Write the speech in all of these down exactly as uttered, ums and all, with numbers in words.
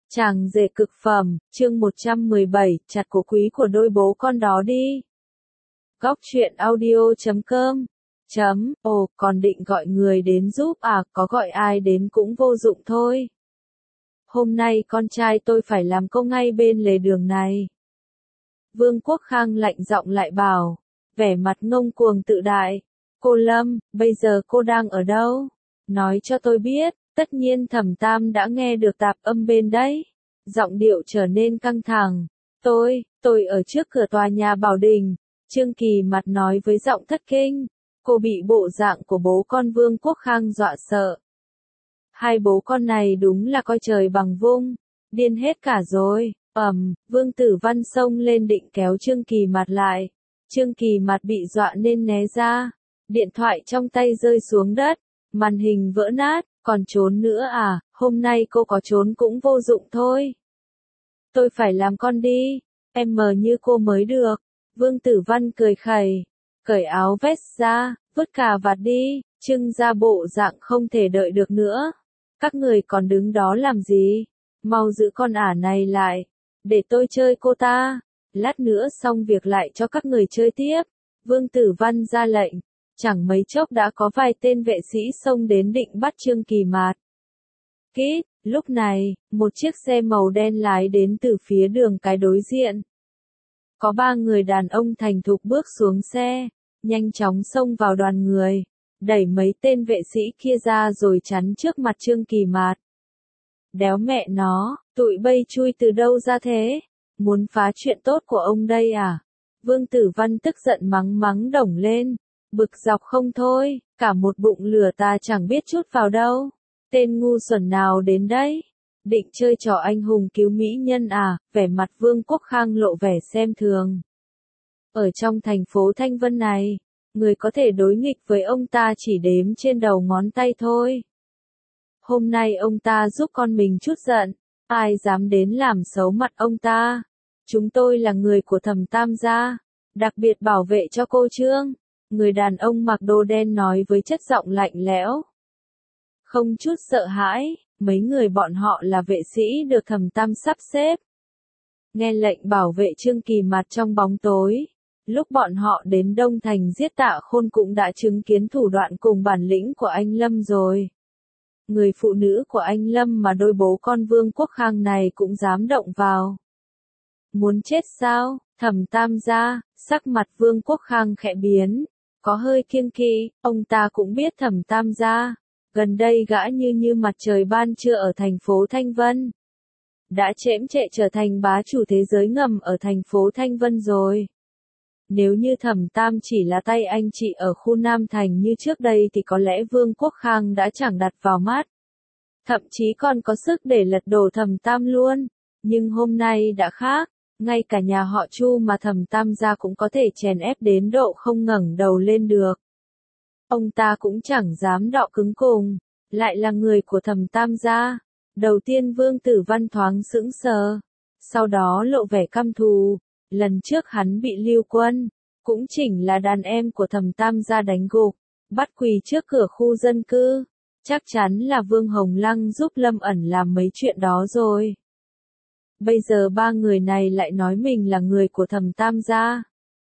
Chàng rể cực phẩm, chương một trăm mười bảy, chặt cổ quý của đôi bố con đó đi. Góc truyện audio chấm com chấm, ồ, còn định gọi người đến giúp à, có gọi ai đến cũng vô dụng thôi. Hôm nay con trai tôi phải làm công ngay bên lề đường này. Vương Quốc Khang lạnh giọng lại bảo, vẻ mặt ngông cuồng tự đại. Cô Lâm, bây giờ cô đang ở đâu? Nói cho tôi biết. Tất nhiên Thẩm Tam đã nghe được tạp âm bên đấy. Giọng điệu trở nên căng thẳng. Tôi, tôi ở trước cửa tòa nhà Bảo Đình. Trương Kỳ mặt nói với giọng thất kinh. Cô bị bộ dạng của bố con Vương Quốc Khang dọa sợ. Hai bố con này đúng là coi trời bằng vung. Điên hết cả rồi. Ầm, Vương Tử Văn xông lên định kéo Trương Kỳ mặt lại. Trương Kỳ mặt bị dọa nên né ra. Điện thoại trong tay rơi xuống đất. Màn hình vỡ nát. Còn trốn nữa à, hôm nay cô có trốn cũng vô dụng thôi. Tôi phải làm con đi, em mờ như cô mới được. Vương Tử Văn cười khẩy, cởi áo vest ra, vứt cà vạt đi, trưng ra bộ dạng không thể đợi được nữa. Các người còn đứng đó làm gì? Mau giữ con ả này lại, để tôi chơi cô ta. Lát nữa xong việc lại cho các người chơi tiếp. Vương Tử Văn ra lệnh. Chẳng mấy chốc đã có vài tên vệ sĩ xông đến định bắt Trương Kỳ Mạt. Kít, lúc này, một chiếc xe màu đen lái đến từ phía đường cái đối diện. Có ba người đàn ông thành thục bước xuống xe, nhanh chóng xông vào đoàn người, đẩy mấy tên vệ sĩ kia ra rồi chắn trước mặt Trương Kỳ Mạt. Đéo mẹ nó, tụi bây chui từ đâu ra thế? Muốn phá chuyện tốt của ông đây à? Vương Tử Văn tức giận mắng mắng đổng lên. Bực dọc không thôi, cả một bụng lửa ta chẳng biết chút vào đâu. Tên ngu xuẩn nào đến đấy? Định chơi trò anh hùng cứu mỹ nhân à? Vẻ mặt Vương Quốc Khang lộ vẻ xem thường. Ở trong thành phố Thanh Vân này, người có thể đối nghịch với ông ta chỉ đếm trên đầu ngón tay thôi. Hôm nay ông ta giúp con mình chút giận, ai dám đến làm xấu mặt ông ta? Chúng tôi là người của Thẩm Tam gia, đặc biệt bảo vệ cho cô Trương. Người đàn ông mặc đồ đen nói với chất giọng lạnh lẽo. Không chút sợ hãi, mấy người bọn họ là vệ sĩ được Thẩm Tam sắp xếp. Nghe lệnh bảo vệ Trương Kỳ Mạt trong bóng tối. Lúc bọn họ đến Đông Thành giết Tạ Khôn cũng đã chứng kiến thủ đoạn cùng bản lĩnh của anh Lâm rồi. Người phụ nữ của anh Lâm mà đôi bố con Vương Quốc Khang này cũng dám động vào. Muốn chết sao? Thẩm Tam gia, sắc mặt Vương Quốc Khang khẽ biến. Có hơi kiêng kỵ, ông ta cũng biết Thẩm Tam gia. Gần đây gã như như mặt trời ban trưa ở thành phố Thanh Vân. Đã chễm chệ trở thành bá chủ thế giới ngầm ở thành phố Thanh Vân rồi. Nếu như Thẩm Tam chỉ là tay anh chị ở khu Nam Thành như trước đây thì có lẽ Vương Quốc Khang đã chẳng đặt vào mắt. Thậm chí còn có sức để lật đổ Thẩm Tam luôn. Nhưng hôm nay đã khác. Ngay cả nhà họ Chu mà Thẩm Tam gia cũng có thể chèn ép đến độ không ngẩng đầu lên được. Ông ta cũng chẳng dám đọ cứng cùng, lại là người của Thẩm Tam gia. Đầu tiên Vương Tử Văn thoáng sững sờ, sau đó lộ vẻ căm thù. Lần trước hắn bị Lưu Quân, cũng chỉnh là đàn em của Thẩm Tam gia đánh gục, bắt quỳ trước cửa khu dân cư. Chắc chắn là Vương Hồng Lăng giúp Lâm ẩn làm mấy chuyện đó rồi. Bây giờ ba người này lại nói mình là người của Thẩm Tam gia.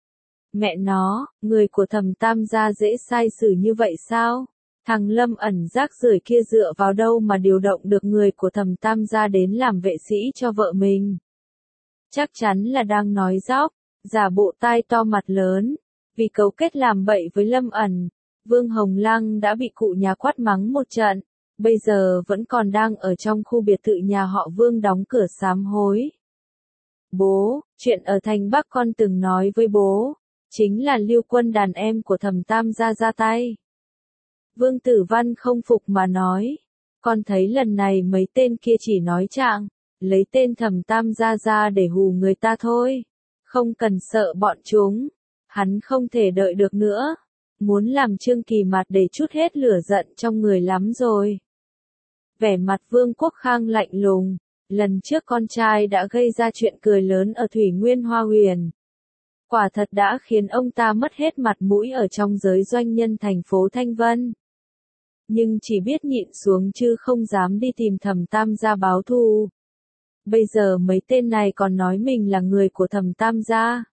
Mẹ nó, người của Thẩm Tam gia dễ sai xử như vậy sao? Thằng Lâm ẩn rác rưởi kia dựa vào đâu mà điều động được người của Thẩm Tam gia đến làm vệ sĩ cho vợ mình? Chắc chắn là đang nói dóc, giả bộ tai to mặt lớn. Vì cấu kết làm bậy với Lâm ẩn, Vương Hồng Lăng đã bị cụ nhà quát mắng một trận. Bây giờ vẫn còn đang ở trong khu biệt thự nhà họ Vương đóng cửa sám hối. Bố, chuyện ở thành Bắc con từng nói với bố, chính là Lưu Quân đàn em của Thẩm Tam gia ra tay. Vương Tử Văn không phục mà nói, con thấy lần này mấy tên kia chỉ nói trạng, lấy tên Thẩm Tam gia ra để hù người ta thôi, không cần sợ bọn chúng, hắn không thể đợi được nữa. Muốn làm Trương Kỳ Mạt để chút hết lửa giận trong người lắm rồi. Vẻ mặt Vương Quốc Khang lạnh lùng, lần trước con trai đã gây ra chuyện cười lớn ở Thủy Nguyên Hoa Huyền. Quả thật đã khiến ông ta mất hết mặt mũi ở trong giới doanh nhân thành phố Thanh Vân. Nhưng chỉ biết nhịn xuống chứ không dám đi tìm Thẩm Tam gia báo thù. Bây giờ mấy tên này còn nói mình là người của Thẩm Tam gia.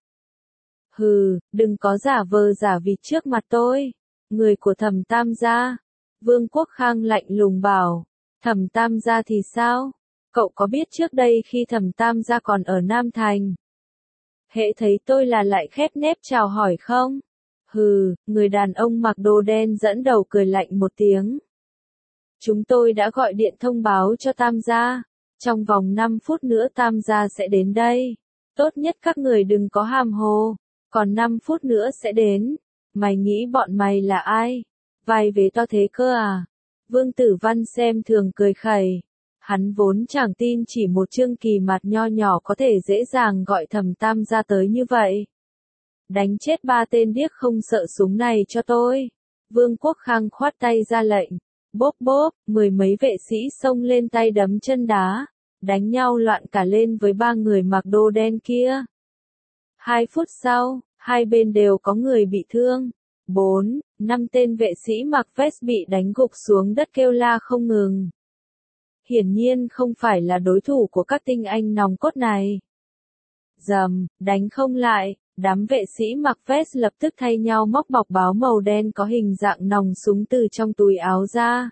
Hừ, đừng có giả vờ giả vịt trước mặt tôi. Người của Thẩm Tam gia. Vương Quốc Khang lạnh lùng bảo. Thẩm Tam gia thì sao? Cậu có biết trước đây khi Thẩm Tam gia còn ở Nam Thành, hễ thấy tôi là lại khép nép chào hỏi không? Hừ, người đàn ông mặc đồ đen dẫn đầu cười lạnh một tiếng. Chúng tôi đã gọi điện thông báo cho Tam gia. Trong vòng năm phút nữa Tam gia sẽ đến đây. Tốt nhất các người đừng có hàm hồ. Còn năm phút nữa sẽ đến. Mày nghĩ bọn mày là ai? Vai vế to thế cơ à? Vương Tử Văn xem thường cười khẩy. Hắn vốn chẳng tin chỉ một Trương Kỳ Mạt nho nhỏ có thể dễ dàng gọi Thẩm Tam gia tới như vậy. Đánh chết ba tên điếc không sợ súng này cho tôi. Vương Quốc Khang khoát tay ra lệnh. Bốp bốp, mười mấy vệ sĩ xông lên tay đấm chân đá, đánh nhau loạn cả lên với ba người mặc đồ đen kia. Hai phút sau, hai bên đều có người bị thương. Bốn, năm tên vệ sĩ mặc vest bị đánh gục xuống đất kêu la không ngừng. Hiển nhiên không phải là đối thủ của các tinh anh nòng cốt này. Dầm, đánh không lại, đám vệ sĩ mặc vest lập tức thay nhau móc bọc báo màu đen có hình dạng nòng súng từ trong túi áo ra.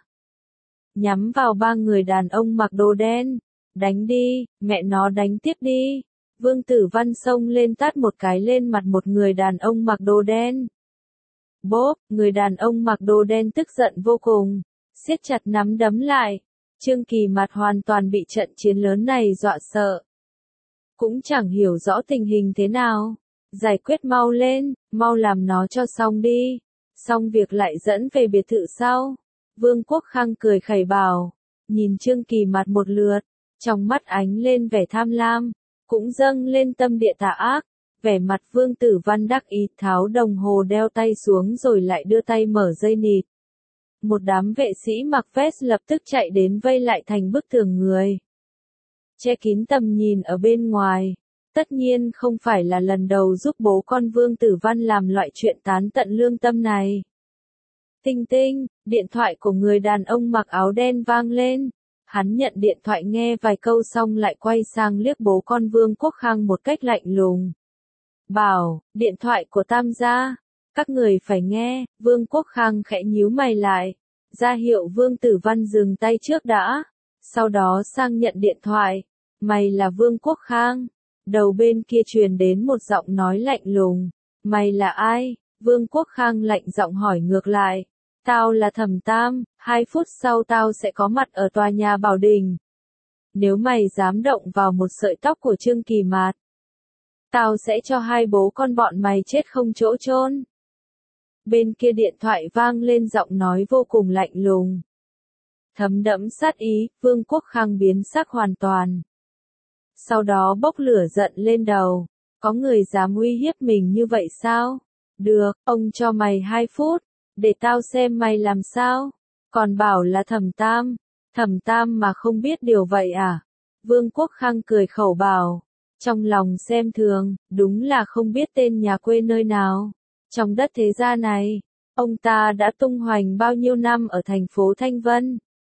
Nhắm vào ba người đàn ông mặc đồ đen. Đánh đi, mẹ nó đánh tiếp đi. Vương Tử Văn xông lên tát một cái lên mặt một người đàn ông mặc đồ đen. Bốp, người đàn ông mặc đồ đen tức giận vô cùng, siết chặt nắm đấm lại. Trương Kỳ Mạt hoàn toàn bị trận chiến lớn này dọa sợ. Cũng chẳng hiểu rõ tình hình thế nào. Giải quyết mau lên, mau làm nó cho xong đi. Xong việc lại dẫn về biệt thự sau. Vương Quốc Khang cười khẩy bảo. Nhìn Trương Kỳ Mạt một lượt. Trong mắt ánh lên vẻ tham lam. Cũng dâng lên tâm địa tà ác. Vẻ mặt Vương Tử Văn đắc ý tháo đồng hồ đeo tay xuống rồi lại đưa tay mở dây nịt. Một đám vệ sĩ mặc vest lập tức chạy đến vây lại thành bức tường người. Che kín tầm nhìn ở bên ngoài. Tất nhiên không phải là lần đầu giúp bố con Vương Tử Văn làm loại chuyện tán tận lương tâm này. Tinh tinh, điện thoại của người đàn ông mặc áo đen vang lên. Hắn nhận điện thoại nghe vài câu xong lại quay sang liếc bố con Vương Quốc Khang một cách lạnh lùng. Bảo, điện thoại của Tam gia. Các người phải nghe. Vương Quốc Khang khẽ nhíu mày lại. Ra hiệu Vương Tử Văn dừng tay trước đã. Sau đó sang nhận điện thoại. Mày là Vương Quốc Khang. Đầu bên kia truyền đến một giọng nói lạnh lùng. Mày là ai? Vương Quốc Khang lạnh giọng hỏi ngược lại. Tao là Thẩm Tam, hai phút sau tao sẽ có mặt ở tòa nhà Bảo Đình. Nếu mày dám động vào một sợi tóc của Trương Kỳ Mạt, tao sẽ cho hai bố con bọn mày chết không chỗ chôn. Bên kia điện thoại vang lên giọng nói vô cùng lạnh lùng. Thấm đẫm sát ý, Vương Quốc Khang biến sắc hoàn toàn. Sau đó bốc lửa giận lên đầu. Có người dám uy hiếp mình như vậy sao? Được, ông cho mày hai phút. Để tao xem mày làm sao. Còn bảo là Thẩm Tam. Thẩm Tam mà không biết điều vậy à? Vương Quốc Khang cười khẩu bảo. Trong lòng xem thường, đúng là không biết tên nhà quê nơi nào. Trong đất thế gia này, ông ta đã tung hoành bao nhiêu năm ở thành phố Thanh Vân.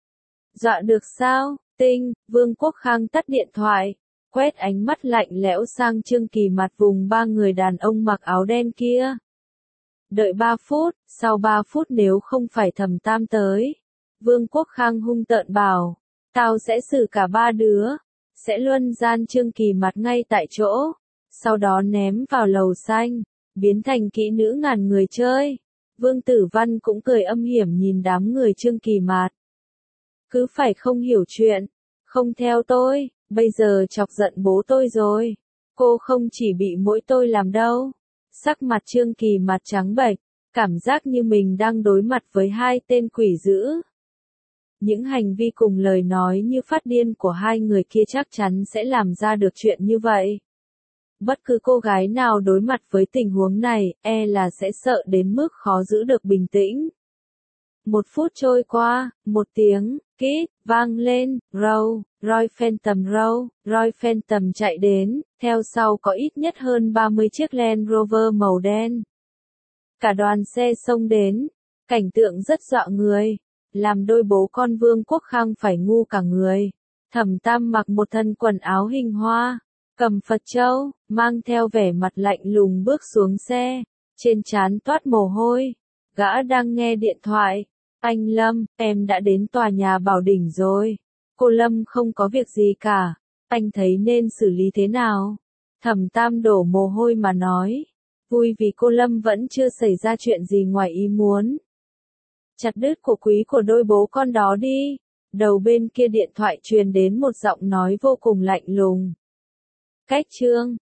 Dọa được sao? Tinh, Vương Quốc Khang tắt điện thoại. Quét ánh mắt lạnh lẽo sang Trương Kỳ Mạt vùng ba người đàn ông mặc áo đen kia. Đợi ba phút, sau ba phút nếu không phải Thẩm Tam tới. Vương Quốc Khang hung tợn bảo. Tao sẽ xử cả ba đứa. Sẽ luân gian Trương Kỳ Mạt ngay tại chỗ. Sau đó ném vào lầu xanh. Biến thành kỹ nữ ngàn người chơi. Vương Tử Văn cũng cười âm hiểm nhìn đám người Trương Kỳ Mạt. Cứ phải không hiểu chuyện. Không theo tôi. Bây giờ chọc giận bố tôi rồi. Cô không chỉ bị mỗi tôi làm đâu. Sắc mặt Trương Kỳ Mạt trắng bệch. Cảm giác như mình đang đối mặt với hai tên quỷ dữ. Những hành vi cùng lời nói như phát điên của hai người kia chắc chắn sẽ làm ra được chuyện như vậy. Bất cứ cô gái nào đối mặt với tình huống này, e là sẽ sợ đến mức khó giữ được bình tĩnh. Một phút trôi qua, một tiếng, kít, vang lên, row, Roy Phantom row, Roy Phantom chạy đến, theo sau có ít nhất hơn ba mươi chiếc Land Rover màu đen. Cả đoàn xe xông đến, cảnh tượng rất dọa người, làm đôi bố con Vương Quốc Khang phải ngu cả người. Thẩm Tam mặc một thân quần áo hình hoa, cầm Phật châu, mang theo vẻ mặt lạnh lùng bước xuống xe, trên trán toát mồ hôi. Gã đang nghe điện thoại. Anh Lâm, em đã đến tòa nhà Bảo Đỉnh rồi. Cô Lâm không có việc gì cả. Anh thấy nên xử lý thế nào? Thẩm Tam đổ mồ hôi mà nói. Vui vì cô Lâm vẫn chưa xảy ra chuyện gì ngoài ý muốn. Chặt đứt của quý của đôi bố con đó đi. Đầu bên kia điện thoại truyền đến một giọng nói vô cùng lạnh lùng. Cách chương